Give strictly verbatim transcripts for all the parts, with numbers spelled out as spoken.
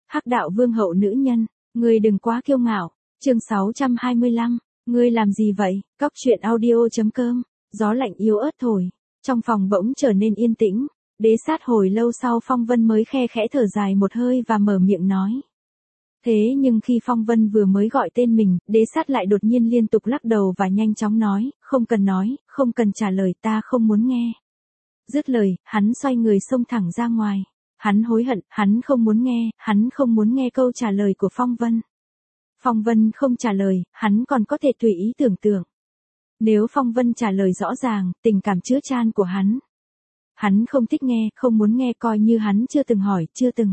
Hắc đạo vương hậu nữ nhân, ngươi đừng quá kiêu ngạo. Chương sáu trăm hai mươi lăm, ngươi làm gì vậy? Cóc truyện audio.com. Gió lạnh yếu ớt thổi, trong phòng bỗng trở nên yên tĩnh. Đế Sát hồi lâu sau Phong Vân mới khe khẽ thở dài một hơi và mở miệng nói. Thế nhưng khi Phong Vân vừa mới gọi tên mình, Đế Sát lại đột nhiên liên tục lắc đầu và nhanh chóng nói, không cần nói, không cần trả lời, ta không muốn nghe. Dứt lời, hắn xoay người xông thẳng ra ngoài. Hắn hối hận, hắn không muốn nghe, hắn không muốn nghe câu trả lời của Phong Vân. Phong Vân không trả lời, hắn còn có thể tùy ý tưởng tượng. Nếu Phong Vân trả lời rõ ràng, tình cảm chứa chan của hắn. Hắn không thích nghe, không muốn nghe, coi như hắn chưa từng hỏi, chưa từng.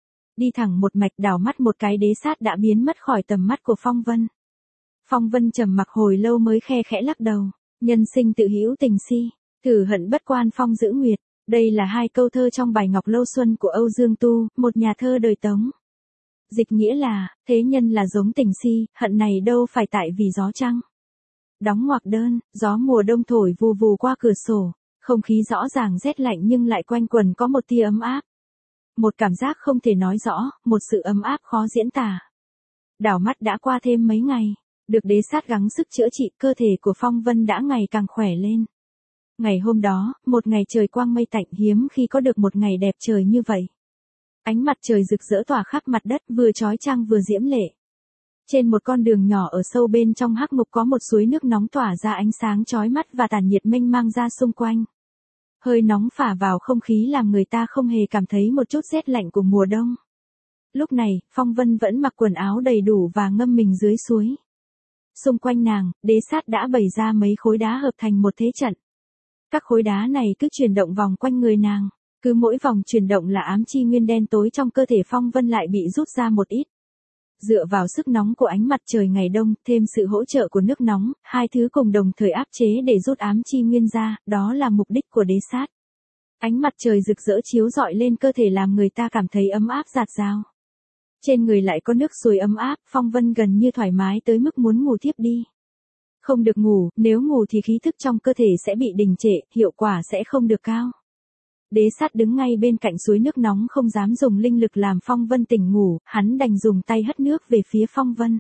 Đi thẳng một mạch, đảo mắt một cái, Đế Sát đã biến mất khỏi tầm mắt của Phong Vân. Phong Vân trầm mặc hồi lâu mới khe khẽ lắc đầu. Nhân sinh tự hữu tình si, thử hận bất quan phong giữ nguyệt. Đây là hai câu thơ trong bài Ngọc Lâu Xuân của Âu Dương Tu, một nhà thơ đời Tống. Dịch nghĩa là, thế nhân là giống tình si, hận này đâu phải tại vì gió trăng. Đóng ngoặc đơn, gió mùa đông thổi vù vù qua cửa sổ, không khí rõ ràng rét lạnh nhưng lại quanh quần có một tia ấm áp. Một cảm giác không thể nói rõ, một sự ấm áp khó diễn tả. Đảo mắt đã qua thêm mấy ngày, được Đế Sát gắng sức chữa trị, cơ thể của Phong Vân đã ngày càng khỏe lên. Ngày hôm đó, một ngày trời quang mây tạnh, hiếm khi có được một ngày đẹp trời như vậy. Ánh mặt trời rực rỡ tỏa khắp mặt đất, vừa chói chang vừa diễm lệ. Trên một con đường nhỏ ở sâu bên trong hắc ngục có một suối nước nóng tỏa ra ánh sáng chói mắt và tản nhiệt mênh mang ra xung quanh. Hơi nóng phả vào không khí làm người ta không hề cảm thấy một chút rét lạnh của mùa đông. Lúc này, Phong Vân vẫn mặc quần áo đầy đủ và ngâm mình dưới suối. Xung quanh nàng, Đế Sát đã bày ra mấy khối đá hợp thành một thế trận. Các khối đá này cứ chuyển động vòng quanh người nàng, cứ mỗi vòng chuyển động là ám chi nguyên đen tối trong cơ thể Phong Vân lại bị rút ra một ít. Dựa vào sức nóng của ánh mặt trời ngày đông, thêm sự hỗ trợ của nước nóng, hai thứ cùng đồng thời áp chế để rút ám chi nguyên ra, đó là mục đích của Đế Sát. Ánh mặt trời rực rỡ chiếu rọi lên cơ thể làm người ta cảm thấy ấm áp dạt dào. Trên người lại có nước suối ấm áp, Phong Vân gần như thoải mái tới mức muốn ngủ thiếp đi. Không được ngủ, nếu ngủ thì khí thức trong cơ thể sẽ bị đình trệ, hiệu quả sẽ không được cao. Đế Sát đứng ngay bên cạnh suối nước nóng không dám dùng linh lực làm Phong Vân tỉnh ngủ, hắn đành dùng tay hất nước về phía Phong Vân.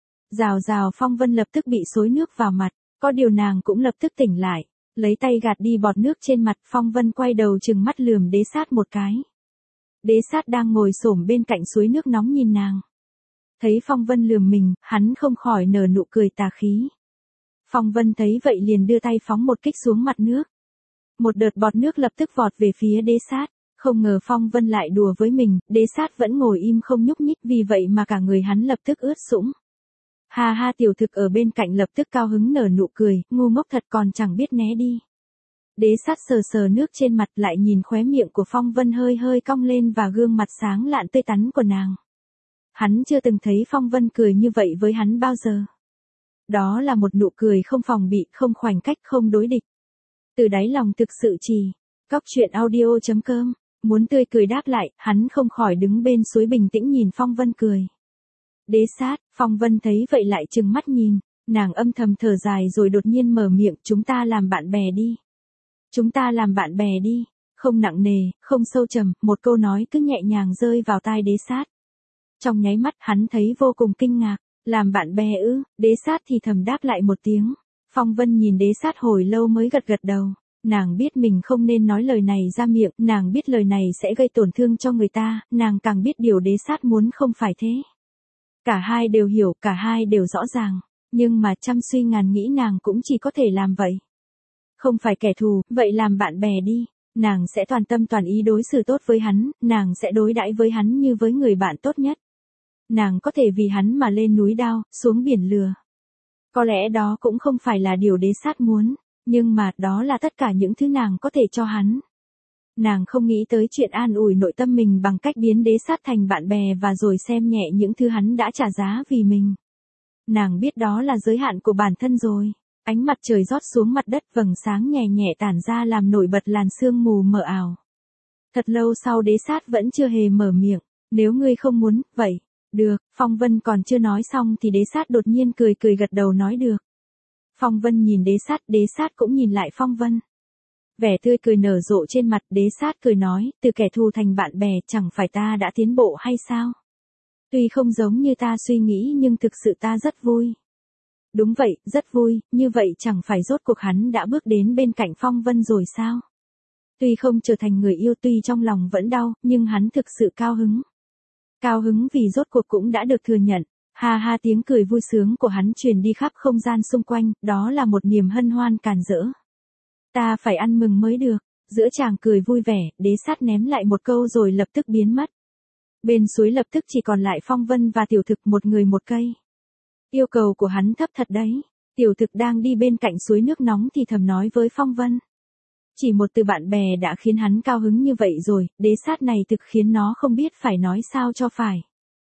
Rào rào, Phong Vân lập tức bị xối nước vào mặt, có điều nàng cũng lập tức tỉnh lại, lấy tay gạt đi bọt nước trên mặt. Phong Vân quay đầu trừng mắt lườm Đế Sát một cái. Đế Sát đang ngồi xổm bên cạnh suối nước nóng nhìn nàng. Thấy Phong Vân lườm mình, hắn không khỏi nở nụ cười tà khí. Phong Vân thấy vậy liền đưa tay phóng một kích xuống mặt nước. Một đợt bọt nước lập tức vọt về phía Đế Sát, không ngờ Phong Vân lại đùa với mình, Đế Sát vẫn ngồi im không nhúc nhích, vì vậy mà cả người hắn lập tức ướt sũng. Ha ha, tiểu thực ở bên cạnh lập tức cao hứng nở nụ cười, ngu ngốc thật còn chẳng biết né đi. Đế Sát sờ sờ nước trên mặt, lại nhìn khóe miệng của Phong Vân hơi hơi cong lên và gương mặt sáng lạn tươi tắn của nàng. Hắn chưa từng thấy Phong Vân cười như vậy với hắn bao giờ. Đó là một nụ cười không phòng bị, không khoảnh cách, không đối địch. Từ đáy lòng thực sự trì. Cóc truyện audio.com. Muốn tươi cười đáp lại, hắn không khỏi đứng bên suối bình tĩnh nhìn Phong Vân cười. Đế Sát, Phong Vân thấy vậy lại trừng mắt nhìn, nàng âm thầm thở dài rồi đột nhiên mở miệng, chúng ta làm bạn bè đi. Chúng ta làm bạn bè đi. Không nặng nề, không sâu trầm, một câu nói cứ nhẹ nhàng rơi vào tai Đế Sát. Trong nháy mắt hắn thấy vô cùng kinh ngạc. Làm bạn bè ư? Đế Sát thì thầm đáp lại một tiếng. Phong Vân nhìn Đế Sát hồi lâu mới gật gật đầu. Nàng biết mình không nên nói lời này ra miệng, nàng biết lời này sẽ gây tổn thương cho người ta, nàng càng biết điều Đế Sát muốn không phải thế. Cả hai đều hiểu, cả hai đều rõ ràng, nhưng mà trăm suy ngàn nghĩ nàng cũng chỉ có thể làm vậy. Không phải kẻ thù, vậy làm bạn bè đi. Nàng sẽ toàn tâm toàn ý đối xử tốt với hắn, nàng sẽ đối đãi với hắn như với người bạn tốt nhất. Nàng có thể vì hắn mà lên núi đao, xuống biển lừa. Có lẽ đó cũng không phải là điều Đế Sát muốn, nhưng mà đó là tất cả những thứ nàng có thể cho hắn. Nàng không nghĩ tới chuyện an ủi nội tâm mình bằng cách biến Đế Sát thành bạn bè và rồi xem nhẹ những thứ hắn đã trả giá vì mình. Nàng biết đó là giới hạn của bản thân rồi. Ánh mặt trời rót xuống mặt đất, vầng sáng nhẹ nhẹ tản ra làm nổi bật làn sương mù mờ ảo. Thật lâu sau Đế Sát vẫn chưa hề mở miệng. Nếu ngươi không muốn, vậy. Được, Phong Vân còn chưa nói xong thì Đế Sát đột nhiên cười cười gật đầu nói được. Phong Vân nhìn Đế Sát, Đế Sát cũng nhìn lại Phong Vân. Vẻ tươi cười nở rộ trên mặt, Đế Sát cười nói, từ kẻ thù thành bạn bè chẳng phải ta đã tiến bộ hay sao? Tuy không giống như ta suy nghĩ nhưng thực sự ta rất vui. Đúng vậy, rất vui, như vậy chẳng phải rốt cuộc hắn đã bước đến bên cạnh Phong Vân rồi sao? Tuy không trở thành người yêu, tuy trong lòng vẫn đau, nhưng hắn thực sự cao hứng. Cao hứng vì rốt cuộc cũng đã được thừa nhận. Ha ha, tiếng cười vui sướng của hắn truyền đi khắp không gian xung quanh, đó là một niềm hân hoan càn rỡ. Ta phải ăn mừng mới được. Giữa chàng cười vui vẻ, Đế Sát ném lại một câu rồi lập tức biến mất. Bên suối lập tức chỉ còn lại Phong Vân và Tiểu Thực, một người một cây. Yêu cầu của hắn thấp thật đấy. Tiểu Thực đang đi bên cạnh suối nước nóng thì thầm nói với Phong Vân. Chỉ một từ bạn bè đã khiến hắn cao hứng như vậy rồi, Đế Sát này thực khiến nó không biết phải nói sao cho phải.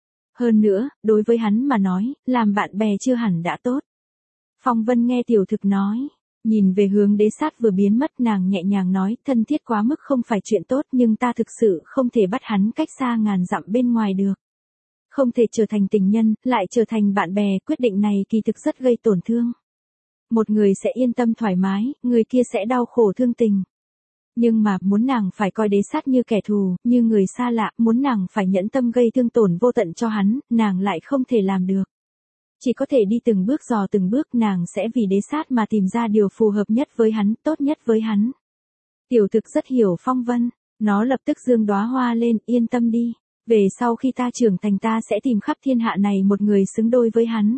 Hơn nữa, đối với hắn mà nói, làm bạn bè chưa hẳn đã tốt. Phong Vân nghe Tiểu Thực nói, nhìn về hướng Đế Sát vừa biến mất, nàng nhẹ nhàng nói, thân thiết quá mức không phải chuyện tốt, nhưng ta thực sự không thể bắt hắn cách xa ngàn dặm bên ngoài được. Không thể trở thành tình nhân, lại trở thành bạn bè, quyết định này kỳ thực rất gây tổn thương. Một người sẽ yên tâm thoải mái, người kia sẽ đau khổ thương tình. Nhưng mà, muốn nàng phải coi Đế Sát như kẻ thù, như người xa lạ, muốn nàng phải nhẫn tâm gây thương tổn vô tận cho hắn, nàng lại không thể làm được. Chỉ có thể đi từng bước dò từng bước, nàng sẽ vì Đế Sát mà tìm ra điều phù hợp nhất với hắn, tốt nhất với hắn. Tiểu Thực rất hiểu Phong Vân, nó lập tức giương đóa hoa lên, yên tâm đi. Về sau khi ta trưởng thành ta sẽ tìm khắp thiên hạ này một người xứng đôi với hắn.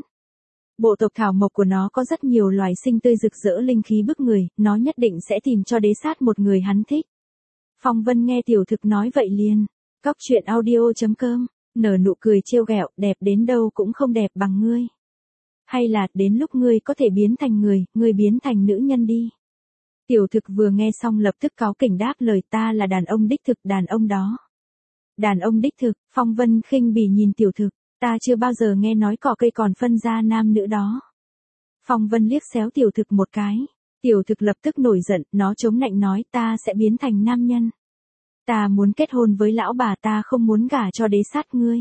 Bộ tộc thảo mộc của nó có rất nhiều loài sinh tươi rực rỡ linh khí bức người, nó nhất định sẽ tìm cho Đế Sát một người hắn thích. Phong Vân nghe Tiểu Thực nói vậy liền. Cóc truyện audio chấm com, nở nụ cười trêu ghẹo, đẹp đến đâu cũng không đẹp bằng ngươi. Hay là, đến lúc ngươi có thể biến thành người, ngươi biến thành nữ nhân đi. Tiểu Thực vừa nghe xong lập tức cáu kỉnh đáp lời, ta là đàn ông đích thực, đàn ông đó. Đàn ông đích thực, Phong Vân khinh bỉ nhìn Tiểu Thực, ta chưa bao giờ nghe nói cỏ cây còn phân ra nam nữ đó. Phong Vân liếc xéo Tiểu Thực một cái, Tiểu Thực lập tức nổi giận, nó chống nạnh nói, ta sẽ biến thành nam nhân. Ta muốn kết hôn với lão bà, ta không muốn gả cho Đế Sát ngươi.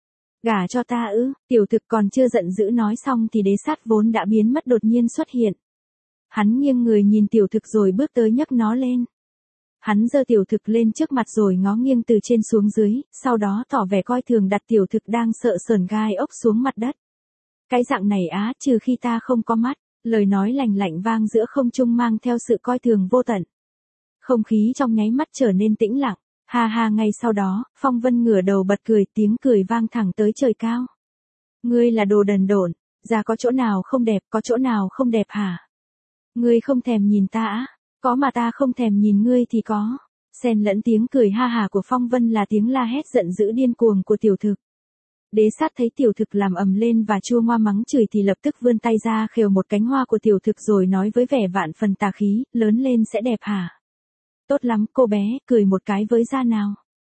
Gả cho ta ư? Tiểu Thực còn chưa giận dữ nói xong thì Đế Sát vốn đã biến mất đột nhiên xuất hiện. Hắn nghiêng người nhìn Tiểu Thực rồi bước tới nhấc nó lên. Hắn giơ Tiểu Thực lên trước mặt rồi ngó nghiêng từ trên xuống dưới, sau đó tỏ vẻ coi thường đặt Tiểu Thực đang sợ sờn gai ốc xuống mặt đất. Cái dạng này á, trừ khi ta không có mắt, lời nói lành lạnh vang giữa không trung mang theo sự coi thường vô tận. Không khí trong nháy mắt trở nên tĩnh lặng, ha ha, ngay sau đó, Phong Vân ngửa đầu bật cười, tiếng cười vang thẳng tới trời cao. Ngươi là đồ đần độn, da có chỗ nào không đẹp, có chỗ nào không đẹp hả? Ngươi không thèm nhìn ta á? Có mà ta không thèm nhìn ngươi thì có. Xen lẫn tiếng cười ha hà của Phong Vân là tiếng la hét giận dữ điên cuồng của Tiểu Thực. Đế Sát thấy Tiểu Thực làm ầm lên và chua ngoa mắng chửi thì lập tức vươn tay ra khều một cánh hoa của Tiểu Thực rồi nói với vẻ vạn phần tà khí, lớn lên sẽ đẹp hả? Tốt lắm cô bé, cười một cái với da nào.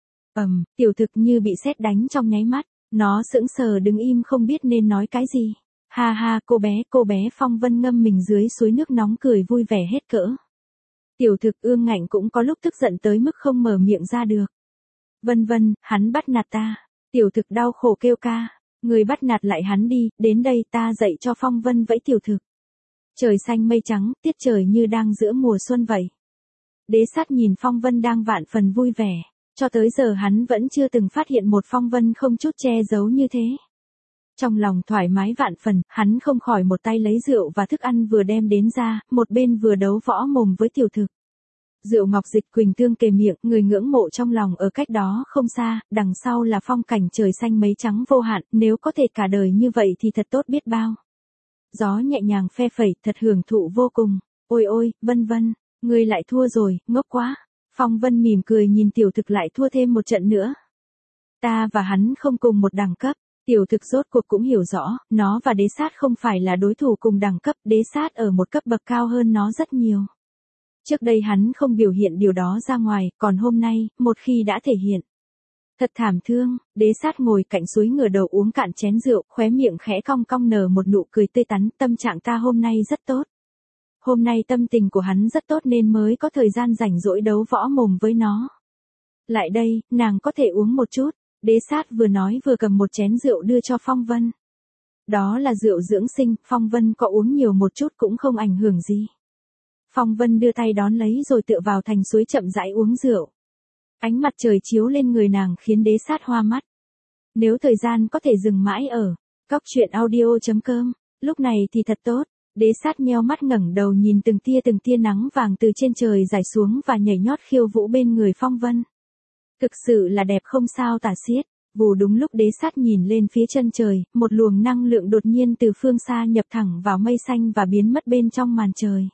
Ầm, Tiểu Thực như bị sét đánh trong nháy mắt, nó sững sờ đứng im không biết nên nói cái gì. Ha ha, cô bé, cô bé. Phong Vân ngâm mình dưới suối nước nóng cười vui vẻ hết cỡ. Tiểu Thực ương ngạnh cũng có lúc tức giận tới mức không mở miệng ra được. Vân Vân, hắn bắt nạt ta. Tiểu Thực đau khổ kêu ca, người bắt nạt lại hắn đi, đến đây ta dạy cho. Phong Vân vẫy Tiểu Thực. Trời xanh mây trắng, tiết trời như đang giữa mùa xuân vậy. Đế Sát nhìn Phong Vân đang vạn phần vui vẻ, cho tới giờ hắn vẫn chưa từng phát hiện một Phong Vân không chút che giấu như thế. Trong lòng thoải mái vạn phần, hắn không khỏi một tay lấy rượu và thức ăn vừa đem đến ra, một bên vừa đấu võ mồm với Tiểu Thực. Rượu ngọc dịch quỳnh tương kề miệng, người ngưỡng mộ trong lòng ở cách đó không xa, đằng sau là phong cảnh trời xanh mây trắng vô hạn, nếu có thể cả đời như vậy thì thật tốt biết bao. Gió nhẹ nhàng phe phẩy, thật hưởng thụ vô cùng. Ôi ôi, Vân Vân, ngươi lại thua rồi, ngốc quá. Phong Vân mỉm cười nhìn Tiểu Thực lại thua thêm một trận nữa. Ta và hắn không cùng một đẳng cấp. Tiểu Thực rốt cuộc cũng hiểu rõ, nó và Đế Sát không phải là đối thủ cùng đẳng cấp, Đế Sát ở một cấp bậc cao hơn nó rất nhiều. Trước đây hắn không biểu hiện điều đó ra ngoài, còn hôm nay, một khi đã thể hiện. Thật thảm thương, Đế Sát ngồi cạnh suối ngửa đầu uống cạn chén rượu, khóe miệng khẽ cong cong nở một nụ cười tươi tắn, tâm trạng ta hôm nay rất tốt. Hôm nay tâm tình của hắn rất tốt nên mới có thời gian rảnh rỗi đấu võ mồm với nó. Lại đây, nàng có thể uống một chút. Đế Sát vừa nói vừa cầm một chén rượu đưa cho Phong Vân. Đó là rượu dưỡng sinh, Phong Vân có uống nhiều một chút cũng không ảnh hưởng gì. Phong Vân đưa tay đón lấy rồi tựa vào thành suối chậm rãi uống rượu. Ánh mặt trời chiếu lên người nàng khiến Đế Sát hoa mắt. Nếu thời gian có thể dừng mãi ở cóc truyện audio chấm com, lúc này thì thật tốt. Đế sát nheo mắt ngẩng đầu nhìn từng tia từng tia nắng vàng từ trên trời rải xuống và nhảy nhót khiêu vũ bên người Phong Vân. Thực sự là đẹp không sao tả xiết. Vù đúng lúc đế sát nhìn lên phía chân trời, một luồng năng lượng đột nhiên từ phương xa nhập thẳng vào mây xanh và biến mất bên trong màn trời.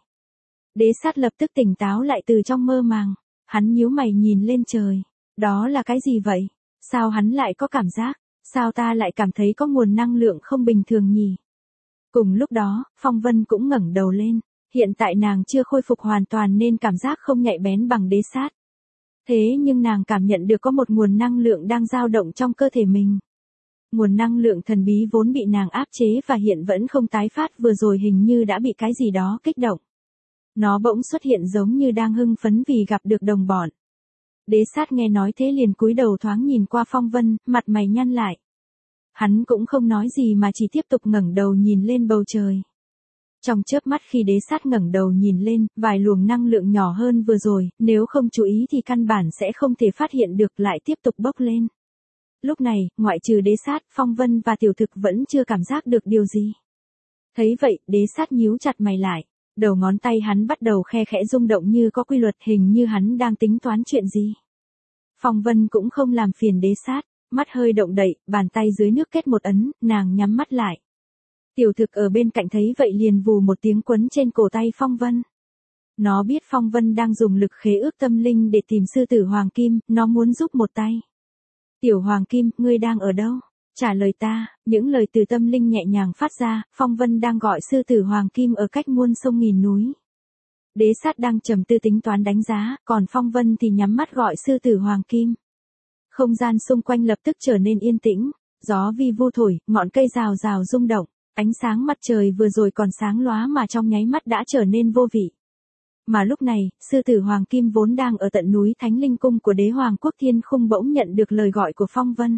Đế sát lập tức tỉnh táo lại từ trong mơ màng. Hắn nhíu mày nhìn lên trời. Đó là cái gì vậy? Sao hắn lại có cảm giác? Sao ta lại cảm thấy có nguồn năng lượng không bình thường nhỉ? Cùng lúc đó, Phong Vân cũng ngẩng đầu lên. Hiện tại nàng chưa khôi phục hoàn toàn nên cảm giác không nhạy bén bằng đế sát. Thế nhưng nàng cảm nhận được có một nguồn năng lượng đang dao động trong cơ thể mình. Nguồn năng lượng thần bí vốn bị nàng áp chế và hiện vẫn không tái phát vừa rồi hình như đã bị cái gì đó kích động. Nó bỗng xuất hiện giống như đang hưng phấn vì gặp được đồng bọn. Đế sát nghe nói thế liền cúi đầu thoáng nhìn qua Phong Vân, mặt mày nhăn lại. Hắn cũng không nói gì mà chỉ tiếp tục ngẩng đầu nhìn lên bầu trời. Trong chớp mắt khi đế sát ngẩng đầu nhìn lên, vài luồng năng lượng nhỏ hơn vừa rồi, nếu không chú ý thì căn bản sẽ không thể phát hiện được lại tiếp tục bốc lên. Lúc này, ngoại trừ đế sát, Phong Vân và tiểu thực vẫn chưa cảm giác được điều gì. Thấy vậy, đế sát nhíu chặt mày lại. Đầu ngón tay hắn bắt đầu khe khẽ rung động như có quy luật, hình như hắn đang tính toán chuyện gì. Phong Vân cũng không làm phiền đế sát, mắt hơi động đậy, bàn tay dưới nước kết một ấn, nàng nhắm mắt lại. Tiểu thực ở bên cạnh thấy vậy liền vù một tiếng quấn trên cổ tay Phong Vân. Nó biết Phong Vân đang dùng lực khế ước tâm linh để tìm sư tử Hoàng Kim, nó muốn giúp một tay. Tiểu Hoàng Kim, ngươi đang ở đâu? Trả lời ta. Những lời từ tâm linh nhẹ nhàng phát ra. Phong Vân đang gọi sư tử Hoàng Kim ở cách muôn sông nghìn núi. Đế sát đang trầm tư tính toán đánh giá, còn Phong Vân thì nhắm mắt gọi sư tử Hoàng Kim. Không gian xung quanh lập tức trở nên yên tĩnh. Gió vi vu thổi, ngọn cây rào rào rung động. Ánh sáng mặt trời vừa rồi còn sáng lóa mà trong nháy mắt đã trở nên vô vị. Mà lúc này, sư tử Hoàng Kim vốn đang ở tận núi Thánh Linh Cung của đế hoàng quốc Thiên Khung bỗng nhận được lời gọi của Phong Vân.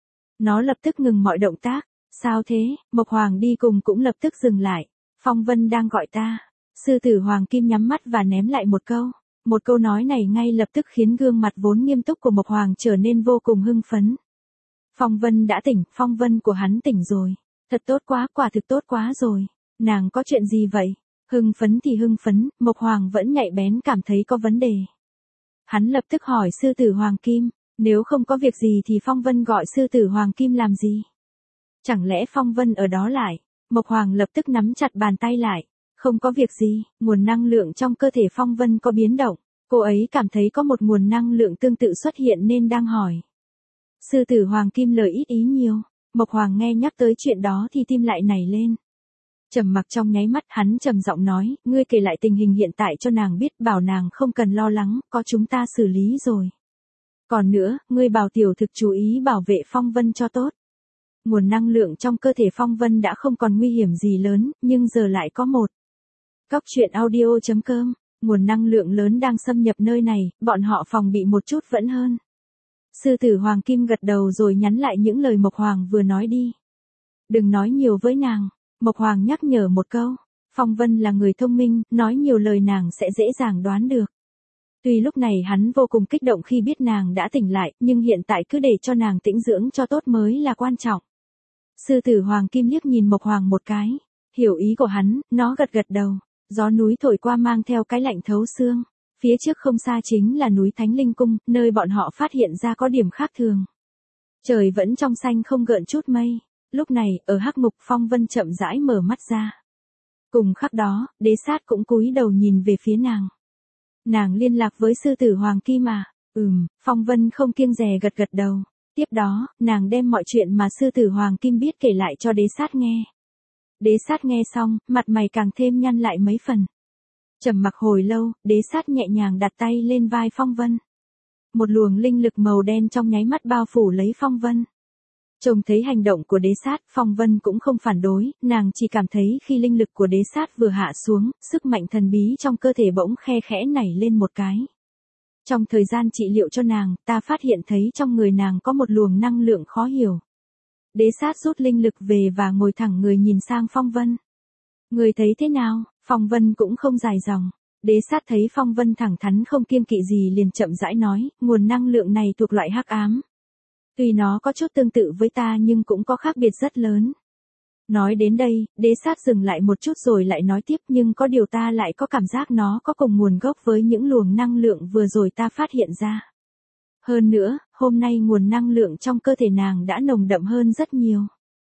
Nó lập tức ngừng mọi động tác. Sao thế? Mộc Hoàng đi cùng cũng lập tức dừng lại. Phong Vân đang gọi ta. Sư tử Hoàng Kim nhắm mắt và ném lại một câu. Một câu nói này ngay lập tức khiến gương mặt vốn nghiêm túc của Mộc Hoàng trở nên vô cùng hưng phấn. Phong Vân đã tỉnh, Phong Vân của hắn tỉnh rồi. Thật tốt quá, quả thực tốt quá rồi. Nàng có chuyện gì vậy? Hưng phấn thì hưng phấn, Mộc Hoàng vẫn nhạy bén cảm thấy có vấn đề. Hắn lập tức hỏi sư tử Hoàng Kim, nếu không có việc gì thì Phong Vân gọi sư tử Hoàng Kim làm gì? Chẳng lẽ Phong Vân ở đó lại? Mộc Hoàng lập tức nắm chặt bàn tay lại. Không có việc gì, nguồn năng lượng trong cơ thể Phong Vân có biến động. Cô ấy cảm thấy có một nguồn năng lượng tương tự xuất hiện nên đang hỏi. Sư tử Hoàng Kim lời ít ý nhiều. Mộc Hoàng nghe nhắc tới chuyện đó thì tim lại nảy lên. Trầm mặc trong nháy mắt, hắn trầm giọng nói, ngươi kể lại tình hình hiện tại cho nàng biết, bảo nàng không cần lo lắng, có chúng ta xử lý rồi. Còn nữa, ngươi bảo tiểu thực chú ý bảo vệ Phong Vân cho tốt. Nguồn năng lượng trong cơ thể Phong Vân đã không còn nguy hiểm gì lớn, nhưng giờ lại có một. Cóc truyện audio chấm com, nguồn năng lượng lớn đang xâm nhập nơi này, bọn họ phòng bị một chút vẫn hơn. Sư tử Hoàng Kim gật đầu rồi nhắn lại những lời Mộc Hoàng vừa nói đi. Đừng nói nhiều với nàng. Mộc Hoàng nhắc nhở một câu. Phong Vân là người thông minh, nói nhiều lời nàng sẽ dễ dàng đoán được. Tuy lúc này hắn vô cùng kích động khi biết nàng đã tỉnh lại, nhưng hiện tại cứ để cho nàng tĩnh dưỡng cho tốt mới là quan trọng. Sư tử Hoàng Kim liếc nhìn Mộc Hoàng một cái. Hiểu ý của hắn, nó gật gật đầu. Gió núi thổi qua mang theo cái lạnh thấu xương. Phía trước không xa chính là núi Thánh Linh Cung, nơi bọn họ phát hiện ra có điểm khác thường. Trời vẫn trong xanh không gợn chút mây. Lúc này, ở hắc ngục, Phong Vân chậm rãi mở mắt ra. Cùng khắc đó, đế sát cũng cúi đầu nhìn về phía nàng. Nàng liên lạc với sư tử Hoàng Kim à? Ừm, Phong Vân không kiêng dè gật gật đầu. Tiếp đó, nàng đem mọi chuyện mà sư tử Hoàng Kim biết kể lại cho đế sát nghe. Đế sát nghe xong, mặt mày càng thêm nhăn lại mấy phần. Trầm mặc hồi lâu, đế sát nhẹ nhàng đặt tay lên vai Phong Vân. Một luồng linh lực màu đen trong nháy mắt bao phủ lấy Phong Vân. Trông thấy hành động của đế sát, Phong Vân cũng không phản đối, nàng chỉ cảm thấy khi linh lực của đế sát vừa hạ xuống, sức mạnh thần bí trong cơ thể bỗng khe khẽ nảy lên một cái. Trong thời gian trị liệu cho nàng, ta phát hiện thấy trong người nàng có một luồng năng lượng khó hiểu. Đế sát rút linh lực về và ngồi thẳng người nhìn sang Phong Vân. Người thấy thế nào? Phong Vân cũng không dài dòng. Đế sát thấy Phong Vân thẳng thắn không kiêng kỵ gì liền chậm rãi nói, nguồn năng lượng này thuộc loại hắc ám. Tuy nó có chút tương tự với ta nhưng cũng có khác biệt rất lớn. Nói đến đây, đế sát dừng lại một chút rồi lại nói tiếp, nhưng có điều ta lại có cảm giác nó có cùng nguồn gốc với những luồng năng lượng vừa rồi ta phát hiện ra. Hơn nữa, hôm nay nguồn năng lượng trong cơ thể nàng đã nồng đậm hơn rất nhiều.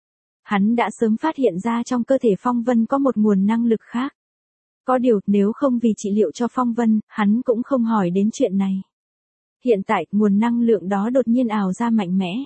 Hắn đã sớm phát hiện ra trong cơ thể Phong Vân có một nguồn năng lực khác. Có điều, nếu không vì trị liệu cho Phong Vân, hắn cũng không hỏi đến chuyện này. Hiện tại, nguồn năng lượng đó đột nhiên ào ra mạnh mẽ.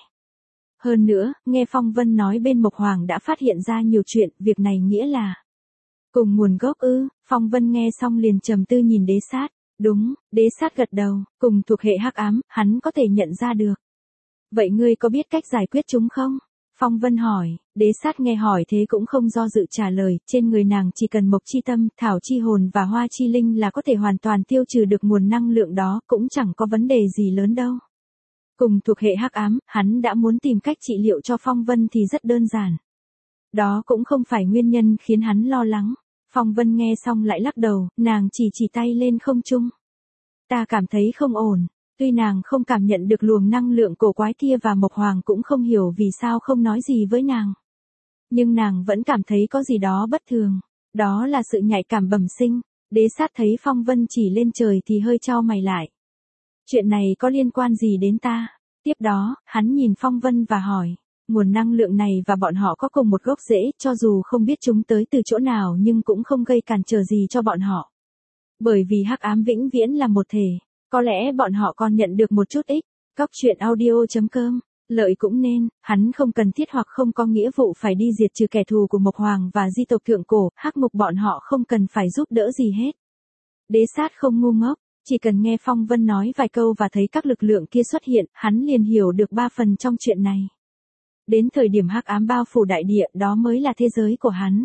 Hơn nữa, nghe Phong Vân nói bên Mộc Hoàng đã phát hiện ra nhiều chuyện, việc này nghĩa là cùng nguồn gốc ư? Phong Vân nghe xong liền trầm tư nhìn đế sát. Đúng, đế sát gật đầu, cùng thuộc hệ hắc ám, hắn có thể nhận ra được. Vậy ngươi có biết cách giải quyết chúng không? Phong Vân hỏi, đế sát nghe hỏi thế cũng không do dự trả lời, trên người nàng chỉ cần mộc chi tâm, thảo chi hồn và hoa chi linh là có thể hoàn toàn tiêu trừ được nguồn năng lượng đó, cũng chẳng có vấn đề gì lớn đâu. Cùng thuộc hệ hắc ám, hắn đã muốn tìm cách trị liệu cho Phong Vân thì rất đơn giản. Đó cũng không phải nguyên nhân khiến hắn lo lắng. Phong Vân nghe xong lại lắc đầu, nàng chỉ chỉ tay lên không trung. Ta cảm thấy không ổn, tuy nàng không cảm nhận được luồng năng lượng cổ quái kia và Mộc Hoàng cũng không hiểu vì sao không nói gì với nàng. Nhưng nàng vẫn cảm thấy có gì đó bất thường, đó là sự nhạy cảm bẩm sinh. Đế sát thấy Phong Vân chỉ lên trời thì hơi chau mày lại. Chuyện này có liên quan gì đến ta? Tiếp đó, hắn nhìn Phong Vân và hỏi. Nguồn năng lượng này và bọn họ có cùng một gốc rễ, cho dù không biết chúng tới từ chỗ nào nhưng cũng không gây cản trở gì cho bọn họ. Bởi vì hắc ám vĩnh viễn là một thể, có lẽ bọn họ còn nhận được một chút ích. Cóc truyện audio chấm com, lợi cũng nên, hắn không cần thiết hoặc không có nghĩa vụ phải đi diệt trừ kẻ thù của Mộc Hoàng và di tộc thượng cổ, hắc mục bọn họ không cần phải giúp đỡ gì hết. Đế sát không ngu ngốc, chỉ cần nghe Phong Vân nói vài câu và thấy các lực lượng kia xuất hiện, hắn liền hiểu được ba phần trong chuyện này. Đến thời điểm hắc ám bao phủ đại địa, đó mới là thế giới của hắn.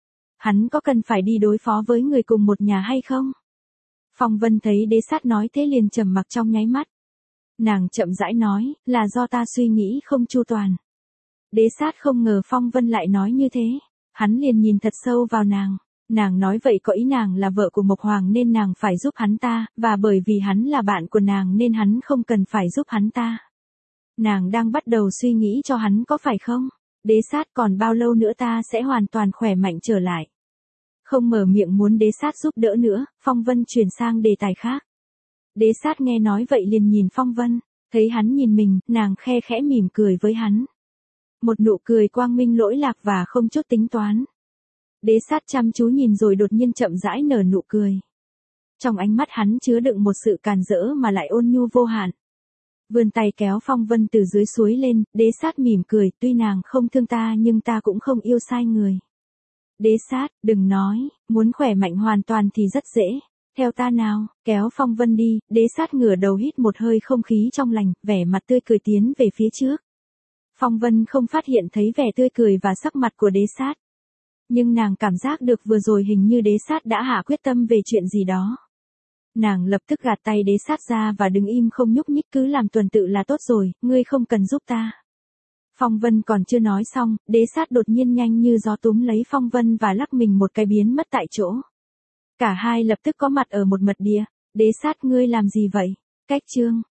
Hắn có cần phải đi đối phó với người cùng một nhà hay không? Phong Vân thấy đế sát nói thế liền trầm mặc trong nháy mắt. Nàng chậm rãi nói, là do ta suy nghĩ không chu toàn. Đế sát không ngờ Phong Vân lại nói như thế. Hắn liền nhìn thật sâu vào nàng. Nàng nói vậy có ý nàng là vợ của Mộc Hoàng nên nàng phải giúp hắn ta, và bởi vì hắn là bạn của nàng nên hắn không cần phải giúp hắn ta. Nàng đang bắt đầu suy nghĩ cho hắn có phải không? Đế sát còn bao lâu nữa ta sẽ hoàn toàn khỏe mạnh trở lại? Không mở miệng muốn đế sát giúp đỡ nữa, Phong Vân chuyển sang đề tài khác. Đế sát nghe nói vậy liền nhìn Phong Vân, thấy hắn nhìn mình, nàng khe khẽ mỉm cười với hắn. Một nụ cười quang minh lỗi lạc và không chút tính toán. Đế sát chăm chú nhìn rồi đột nhiên chậm rãi nở nụ cười. Trong ánh mắt hắn chứa đựng một sự càn rỡ mà lại ôn nhu vô hạn. Vươn tay kéo Phong Vân từ dưới suối lên, đế sát mỉm cười, tuy nàng không thương ta nhưng ta cũng không yêu sai người. Đế sát, đừng nói, muốn khỏe mạnh hoàn toàn thì rất dễ. Theo ta nào, kéo Phong Vân đi, đế sát ngửa đầu hít một hơi không khí trong lành, vẻ mặt tươi cười tiến về phía trước. Phong Vân không phát hiện thấy vẻ tươi cười và sắc mặt của đế sát. Nhưng nàng cảm giác được vừa rồi hình như đế sát đã hạ quyết tâm về chuyện gì đó. Nàng lập tức gạt tay đế sát ra và đứng im không nhúc nhích, cứ làm tuần tự là tốt rồi, ngươi không cần giúp ta. Phong Vân còn chưa nói xong, đế sát đột nhiên nhanh như gió túm lấy Phong Vân và lắc mình một cái biến mất tại chỗ. Cả hai lập tức có mặt ở một mật địa. Đế sát, ngươi làm gì vậy? Cách chương